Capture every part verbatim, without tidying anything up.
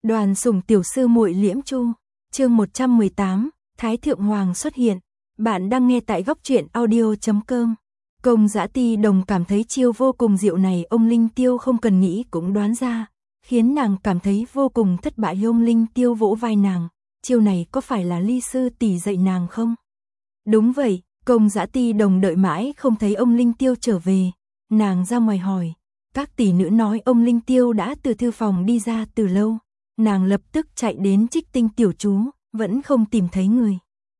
Đoàn sủng tiểu sư muội Liễm Chu, chương một trăm mười tám, Thái Thượng Hoàng xuất hiện. Bạn đang nghe tại góc truyện audio chấm com. Công Dã Ti Đồng cảm thấy chiêu vô cùng diệu này ông Linh Tiêu không cần nghĩ cũng đoán ra, khiến nàng cảm thấy vô cùng thất bại. Ông Linh Tiêu vỗ vai nàng, chiêu này có phải là Ly sư tỷ dạy nàng không? Đúng vậy, Công Dã Ti Đồng đợi mãi không thấy ông Linh Tiêu trở về, nàng ra ngoài hỏi, các tỷ nữ nói ông Linh Tiêu đã từ thư phòng đi ra từ lâu. Nàng lập tức chạy đến Trích Tinh tiểu chú, vẫn không tìm thấy người.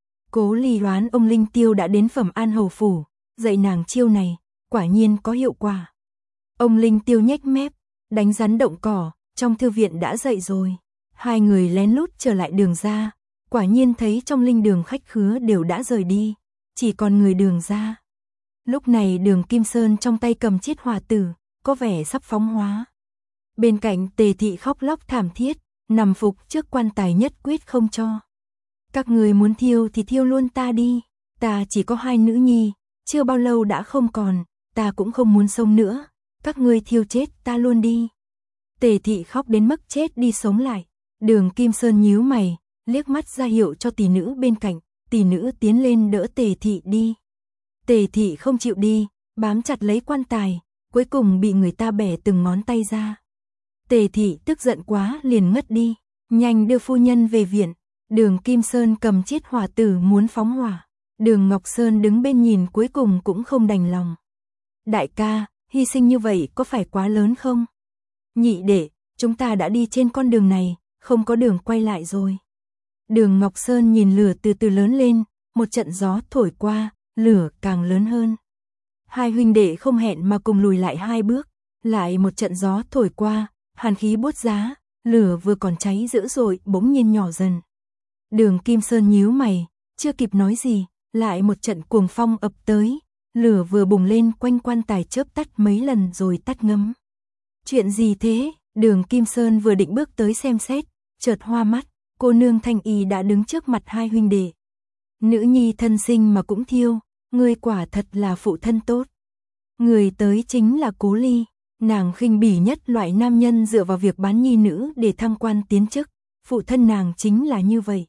Cố Ly đoán ông Linh Tiêu đã đến Phẩm An hầu phủ, dạy nàng chiêu này, quả nhiên có hiệu quả. Ông Linh Tiêu nhếch mép, đánh rắn động cỏ, trong thư viện đã dậy rồi. Hai người lén lút trở lại Đường ra, quả nhiên thấy trong linh đường khách khứa đều đã rời đi, chỉ còn người Đường ra. Lúc này Đường Kim Sơn trong tay cầm chiết hỏa tử, có vẻ sắp phóng hóa. Bên cạnh Tề Thị khóc lóc thảm thiết, nằm phục trước quan tài nhất quyết không cho. Các người muốn thiêu thì thiêu luôn ta đi, ta chỉ có hai nữ nhi, chưa bao lâu đã không còn, ta cũng không muốn sống nữa, các ngươi thiêu chết ta luôn đi. Tề Thị khóc đến mức chết đi sống lại, Đường Kim Sơn nhíu mày, liếc mắt ra hiệu cho tỷ nữ bên cạnh, tỷ nữ tiến lên đỡ Tề Thị đi. Tề Thị không chịu đi, bám chặt lấy quan tài, cuối cùng bị người ta bẻ từng ngón tay ra. Tề Thị tức giận quá liền ngất đi, nhanh đưa phu nhân về viện. Đường Kim Sơn cầm chiết hỏa tử muốn phóng hỏa, Đường Ngọc Sơn đứng bên nhìn cuối cùng cũng không đành lòng. Đại ca, hy sinh như vậy có phải quá lớn không? Nhị đệ, chúng ta đã đi trên con đường này, không có đường quay lại rồi. Đường Ngọc Sơn nhìn lửa từ từ lớn lên, một trận gió thổi qua, lửa càng lớn hơn. Hai huynh đệ không hẹn mà cùng lùi lại hai bước, lại một trận gió thổi qua, hàn khí buốt giá, lửa vừa còn cháy dữ dội bỗng nhiên nhỏ dần. Đường Kim Sơn nhíu mày, chưa kịp nói gì, lại một trận cuồng phong ập tới, lửa vừa bùng lên quanh quan tài chớp tắt mấy lần rồi tắt ngấm. Chuyện gì thế? Đường Kim Sơn vừa định bước tới xem xét, chợt hoa mắt, cô nương Thanh Y đã đứng trước mặt hai huynh đệ. Nữ nhi thân sinh mà cũng thiêu, ngươi quả thật là phụ thân tốt. Người tới chính là Cố Ly. Nàng khinh bỉ nhất loại nam nhân dựa vào việc bán nhi nữ để thăng quan tiến chức, phụ thân nàng chính là như vậy.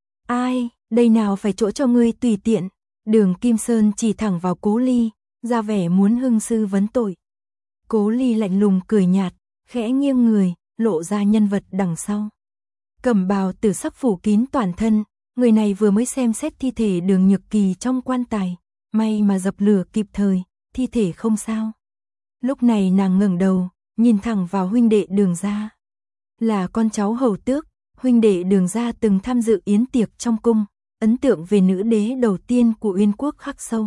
Ai, đây nào phải chỗ cho ngươi tùy tiện. Đường Kim Sơn chỉ thẳng vào Cố Ly, ra vẻ muốn hưng sư vấn tội. Cố Ly lạnh lùng cười nhạt, khẽ nghiêng người, lộ ra nhân vật đằng sau. Cẩm bào tử sắc phủ kín toàn thân, người này vừa mới xem xét thi thể Đường Nhược Kỳ trong quan tài, may mà dập lửa kịp thời, thi thể không sao. Lúc này nàng ngẩng đầu, nhìn thẳng vào huynh đệ Đường gia. Là con cháu hầu tước, huynh đệ Đường gia từng tham dự yến tiệc trong cung, ấn tượng về nữ đế đầu tiên của Uyên quốc khắc sâu.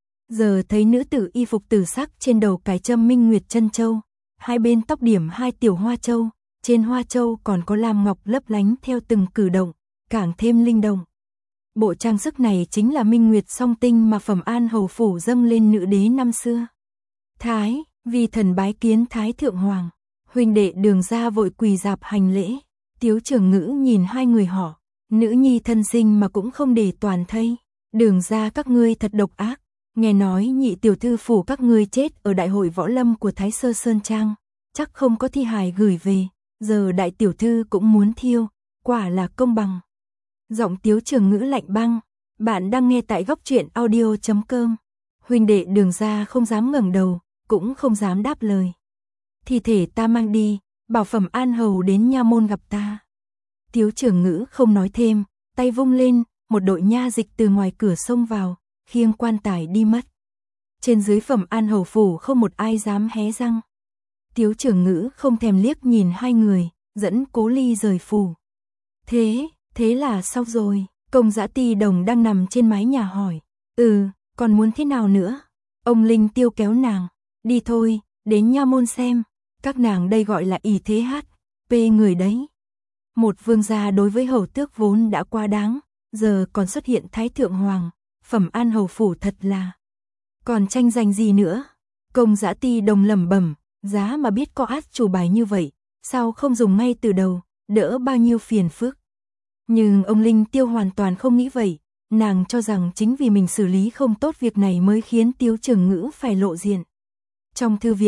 Giờ thấy nữ tử y phục tử sắc trên đầu cài châm minh nguyệt chân châu, hai bên tóc điểm hai tiểu hoa châu, trên hoa châu còn có lam ngọc lấp lánh theo từng cử động, càng thêm linh động. Bộ trang sức này chính là minh nguyệt song tinh mà Phẩm An hầu phủ dâng lên nữ đế năm xưa. Thái, vì thần bái kiến Thái Thượng Hoàng, huynh đệ Đường gia vội quỳ dạp hành lễ. Tiếu Trường Ngữ nhìn hai người họ, nữ nhi thân sinh mà cũng không để toàn thây. Đường gia các ngươi thật độc ác, nghe nói nhị tiểu thư phủ các ngươi chết ở đại hội võ lâm của Thái Sơ Sơn Trang, chắc không có thi hài gửi về, giờ đại tiểu thư cũng muốn thiêu, quả là công bằng. Giọng Tiếu Trường Ngữ lạnh băng, bạn đang nghe tại góc truyện audio chấm com. Huynh đệ Đường gia không dám ngẩng đầu, cũng không dám đáp lời. Thi thể ta mang đi, bảo Phẩm An hầu đến nha môn gặp ta. Tiếu Trường Ngữ không nói thêm, tay vung lên, một đội nha dịch từ ngoài cửa xông vào, khiêng quan tài đi mất. Trên dưới Phẩm An hầu phủ không một ai dám hé răng. Tiếu Trường Ngữ không thèm liếc nhìn hai người, dẫn Cố Ly rời phủ. Thế, thế là xong rồi. Công Dã Ti Đồng đang nằm trên mái nhà hỏi, ừ, còn muốn thế nào nữa? Ông Linh Tiêu kéo nàng, đi thôi, đến nha môn xem, các nàng đây gọi là ỷ thế hát, pê người đấy. Một vương gia đối với hầu tước vốn đã quá đáng, giờ còn xuất hiện Thái Thượng Hoàng, Phẩm An hầu phủ thật là. Còn tranh giành gì nữa? Công Dã Ti Đồng lẩm bẩm, giá mà biết có át chủ bài như vậy, sao không dùng ngay từ đầu, đỡ bao nhiêu phiền phức. Nhưng ông Linh Tiêu hoàn toàn không nghĩ vậy, nàng cho rằng chính vì mình xử lý không tốt việc này mới khiến Tiếu Trường Ngữ phải lộ diện. Trong thư viện,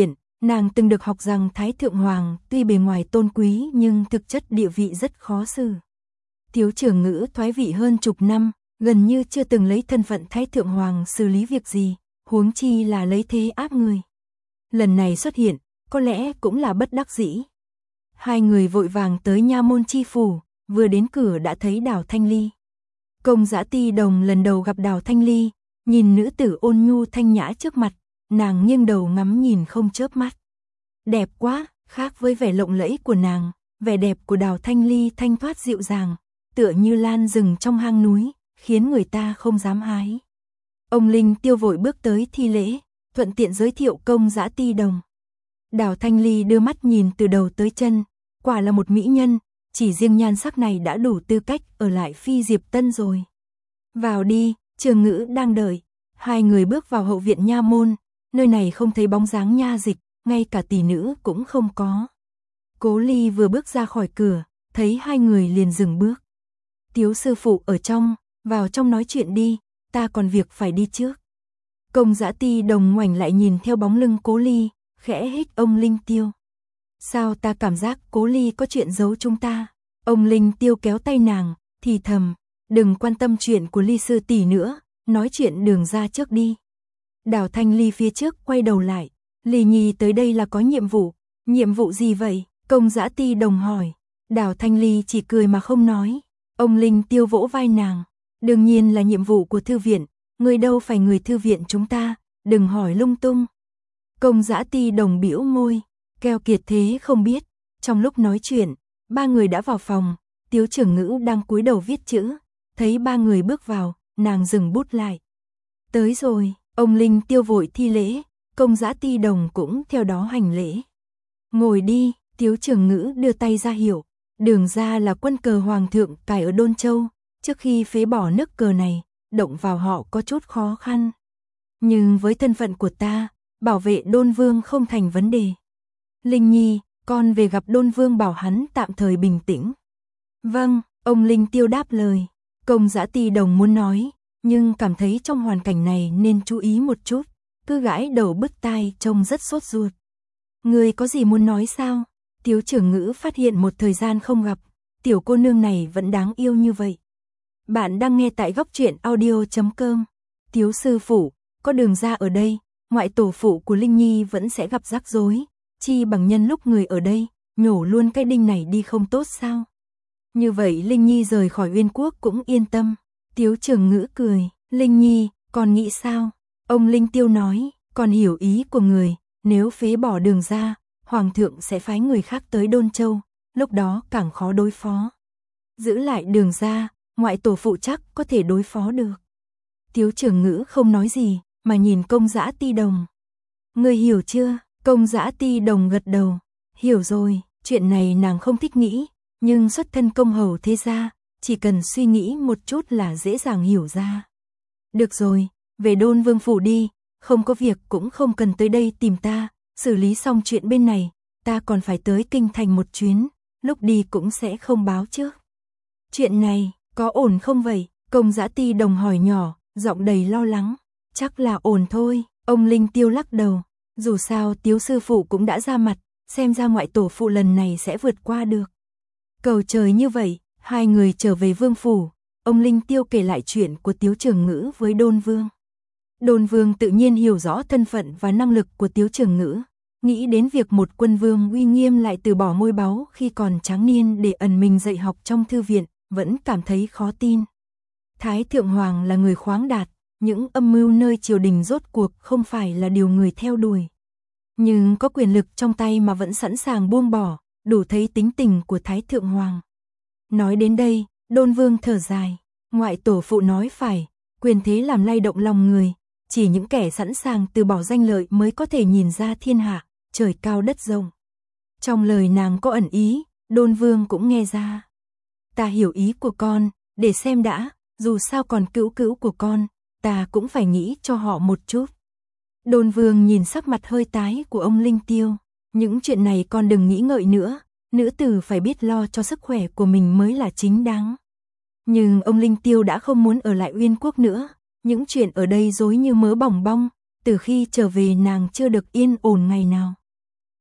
Nàng từng được học rằng Thái Thượng Hoàng tuy bề ngoài tôn quý nhưng thực chất địa vị rất khó xử. Tiếu Trưởng Ngữ thoái vị hơn chục năm, gần như chưa từng lấy thân phận Thái Thượng Hoàng xử lý việc gì, huống chi là lấy thế áp người. Lần này xuất hiện, có lẽ cũng là bất đắc dĩ. Hai người vội vàng tới nha môn chi phủ, vừa đến cửa đã thấy Đào Thanh Ly. Công Dã Ti Đồng lần đầu gặp Đào Thanh Ly, nhìn nữ tử ôn nhu thanh nhã trước mặt, nàng nghiêng đầu ngắm nhìn không chớp mắt. Đẹp quá, khác với vẻ lộng lẫy của nàng, vẻ đẹp của Đào Thanh Ly thanh thoát dịu dàng, tựa như lan rừng trong hang núi, khiến người ta không dám hái. Ông Linh Tiêu vội bước tới thi lễ, thuận tiện giới thiệu Công Dã Ti Đồng. Đào Thanh Ly đưa mắt nhìn từ đầu tới chân, quả là một mỹ nhân, chỉ riêng nhan sắc này đã đủ tư cách ở lại Phi Diệp Tân rồi. Vào đi, Trường Ngữ đang đợi. Hai người bước vào hậu viện nha môn, nơi này không thấy bóng dáng nha dịch, ngay cả tỷ nữ cũng không có. Cố Ly vừa bước ra khỏi cửa, thấy hai người liền dừng bước. Tiếu sư phụ ở trong, vào trong nói chuyện đi, ta còn việc phải đi trước. Công Dã Ti Đồng ngoảnh lại nhìn theo bóng lưng Cố Ly, khẽ hít ông Linh Tiêu. Sao ta cảm giác Cố Ly có chuyện giấu chúng ta? Ông Linh Tiêu kéo tay nàng, thì thầm, đừng quan tâm chuyện của Ly sư tỷ nữa, nói chuyện đường ra trước đi. Đào Thanh Ly phía trước quay đầu lại, Ly Nhi tới đây là có nhiệm vụ. Nhiệm vụ gì vậy? Công Dã Ti Đồng hỏi. Đào Thanh Ly chỉ cười mà không nói. Ông Linh Tiêu vỗ vai nàng, đương nhiên là nhiệm vụ của thư viện, người đâu phải người thư viện chúng ta, đừng hỏi lung tung. Công Dã Ti Đồng bĩu môi, keo kiệt thế không biết. Trong lúc nói chuyện, ba người đã vào phòng, Tiếu Trưởng Ngữ đang cúi đầu viết chữ, thấy ba người bước vào, nàng dừng bút lại. Tới rồi, ông Linh Tiêu vội thi lễ, Công Dã Ti Đồng cũng theo đó hành lễ. Ngồi đi, Tiếu Trưởng Ngữ đưa tay ra hiệu, đường ra là quân cờ hoàng thượng cài ở Đôn Châu, trước khi phế bỏ nước cờ này, động vào họ có chút khó khăn. Nhưng với thân phận của ta, bảo vệ Đôn Vương không thành vấn đề. Linh Nhi, con về gặp Đôn Vương bảo hắn tạm thời bình tĩnh. Vâng, ông Linh Tiêu đáp lời. Công Dã Ti Đồng muốn nói, nhưng cảm thấy trong hoàn cảnh này nên chú ý một chút, cứ gãi đầu bứt tai trông rất sốt ruột. Người có gì muốn nói sao? Tiếu Trưởng Ngữ phát hiện một thời gian không gặp, tiểu cô nương này vẫn đáng yêu như vậy. Bạn đang nghe tại góc truyện audio chấm com. Tiếu sư phụ, có đường ra ở đây, ngoại tổ phụ của Linh Nhi vẫn sẽ gặp rắc rối, chi bằng nhân lúc người ở đây, nhổ luôn cái đinh này đi không tốt sao? Như vậy Linh Nhi rời khỏi Uyên Quốc cũng yên tâm. Tiếu Trưởng Ngữ cười, Linh Nhi, con nghĩ sao? Ông Linh Tiêu nói, con hiểu ý của người, nếu phế bỏ đường ra, Hoàng thượng sẽ phái người khác tới Đôn Châu, lúc đó càng khó đối phó. Giữ lại đường ra, ngoại tổ phụ chắc có thể đối phó được. Tiếu Trưởng Ngữ không nói gì, mà nhìn Công Dã Ti Đồng. Ngươi hiểu chưa? Công Dã Ti Đồng gật đầu. Hiểu rồi, chuyện này nàng không thích nghĩ, nhưng xuất thân công hầu thế gia, chỉ cần suy nghĩ một chút là dễ dàng hiểu ra. Được rồi, về Đôn Vương phủ đi, không có việc cũng không cần tới đây tìm ta, xử lý xong chuyện bên này, ta còn phải tới kinh thành một chuyến, lúc đi cũng sẽ không báo trước. Chuyện này, có ổn không vậy? Công Dã Ti Đồng hỏi nhỏ, giọng đầy lo lắng. Chắc là ổn thôi, ông Linh Tiêu lắc đầu. Dù sao Tiếu sư phụ cũng đã ra mặt, xem ra ngoại tổ phụ lần này sẽ vượt qua được. Cầu trời như vậy, hai người trở về vương phủ, ông Linh Tiêu kể lại chuyện của Tiếu Trưởng Ngữ với Đôn Vương. Đôn Vương tự nhiên hiểu rõ thân phận và năng lực của Tiếu Trưởng Ngữ, nghĩ đến việc một quân vương uy nghiêm lại từ bỏ ngôi báu khi còn tráng niên để ẩn mình dạy học trong thư viện, vẫn cảm thấy khó tin. Thái Thượng Hoàng là người khoáng đạt, những âm mưu nơi triều đình rốt cuộc không phải là điều người theo đuổi. Nhưng có quyền lực trong tay mà vẫn sẵn sàng buông bỏ, đủ thấy tính tình của Thái Thượng Hoàng. Nói đến đây, Đôn Vương thở dài, ngoại tổ phụ nói phải, quyền thế làm lay động lòng người, chỉ những kẻ sẵn sàng từ bỏ danh lợi mới có thể nhìn ra thiên hạ, trời cao đất rộng. Trong lời nàng có ẩn ý, Đôn Vương cũng nghe ra. Ta hiểu ý của con, để xem đã, dù sao còn cữu cữu của con, ta cũng phải nghĩ cho họ một chút. Đôn Vương nhìn sắc mặt hơi tái của ông Linh Tiêu, những chuyện này con đừng nghĩ ngợi nữa, nữ tử phải biết lo cho sức khỏe của mình mới là chính đáng. Nhưng ông Linh Tiêu đã không muốn ở lại Uyên Quốc nữa, những chuyện ở đây rối như mớ bỏng bong, từ khi trở về nàng chưa được yên ổn ngày nào.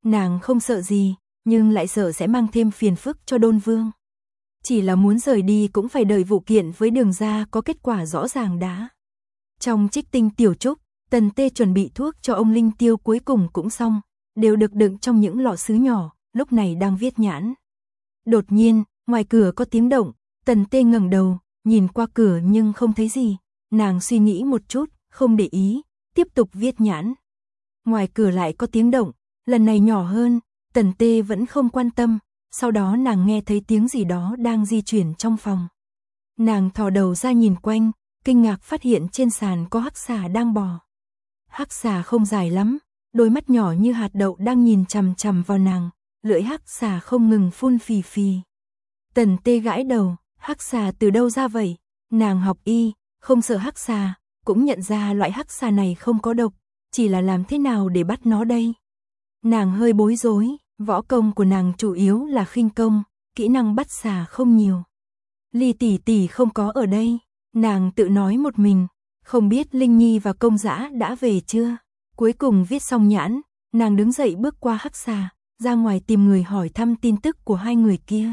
Nàng không sợ gì, nhưng lại sợ sẽ mang thêm phiền phức cho Đôn Vương. Chỉ là muốn rời đi cũng phải đợi vụ kiện với Đường gia có kết quả rõ ràng đã. Trong Trích Tinh Tiểu Trúc, Tần Tê chuẩn bị thuốc cho ông Linh Tiêu cuối cùng cũng xong, đều được đựng trong những lọ sứ nhỏ, lúc này đang viết nhãn. Đột nhiên, ngoài cửa có tiếng động, Tần Tê ngẩng đầu, nhìn qua cửa nhưng không thấy gì, nàng suy nghĩ một chút, không để ý, tiếp tục viết nhãn. Ngoài cửa lại có tiếng động, lần này nhỏ hơn, Tần Tê vẫn không quan tâm, sau đó nàng nghe thấy tiếng gì đó đang di chuyển trong phòng. Nàng thò đầu ra nhìn quanh, kinh ngạc phát hiện trên sàn có hắc xà đang bò. Hắc xà không dài lắm, đôi mắt nhỏ như hạt đậu đang nhìn chằm chằm vào nàng, lưỡi hắc xà không ngừng phun phì phì. Tần Tê gãi đầu, hắc xà từ đâu ra vậy? Nàng học y, không sợ hắc xà, cũng nhận ra loại hắc xà này không có độc, chỉ là làm thế nào để bắt nó đây? Nàng hơi bối rối, võ công của nàng chủ yếu là khinh công, kỹ năng bắt xà không nhiều. Ly tỷ tỷ không có ở đây, nàng tự nói một mình, không biết Linh Nhi và Công Dã đã về chưa? Cuối cùng viết xong nhãn, nàng đứng dậy bước qua hắc xà, ra ngoài tìm người hỏi thăm tin tức của hai người kia.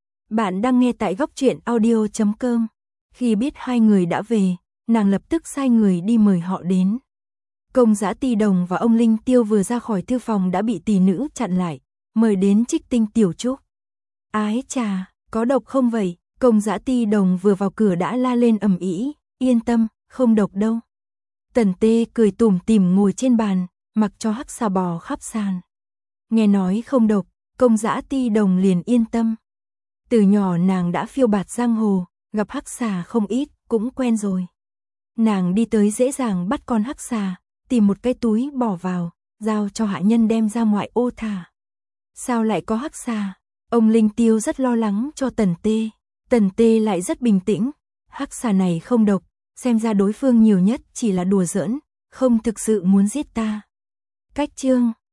Bạn đang nghe tại góc truyện audio chấm com. Khi biết hai người đã về, nàng lập tức sai người đi mời họ đến. Công Dã Ti Đồng và ông Linh Tiêu vừa ra khỏi thư phòng đã bị tỷ nữ chặn lại, mời đến Trích Tinh Tiểu Trúc. Ái chà, có độc không vậy? Công Dã Ti Đồng vừa vào cửa đã la lên ầm ĩ, yên tâm, không độc đâu. Tần Tê cười tủm tỉm ngồi trên bàn, mặc cho hắc xà bò khắp sàn. Nghe nói không độc, Công Dã Ti Đồng liền yên tâm. Từ nhỏ nàng đã phiêu bạt giang hồ, gặp hắc xà không ít, cũng quen rồi. Nàng đi tới dễ dàng bắt con hắc xà, tìm một cái túi bỏ vào, giao cho hạ nhân đem ra ngoại ô thả. Sao lại có hắc xà? Ông Linh Tiêu rất lo lắng cho Tần Tê. Tần Tê lại rất bình tĩnh. Hắc xà này không độc, xem ra đối phương nhiều nhất chỉ là đùa giỡn, không thực sự muốn giết ta. Cách chương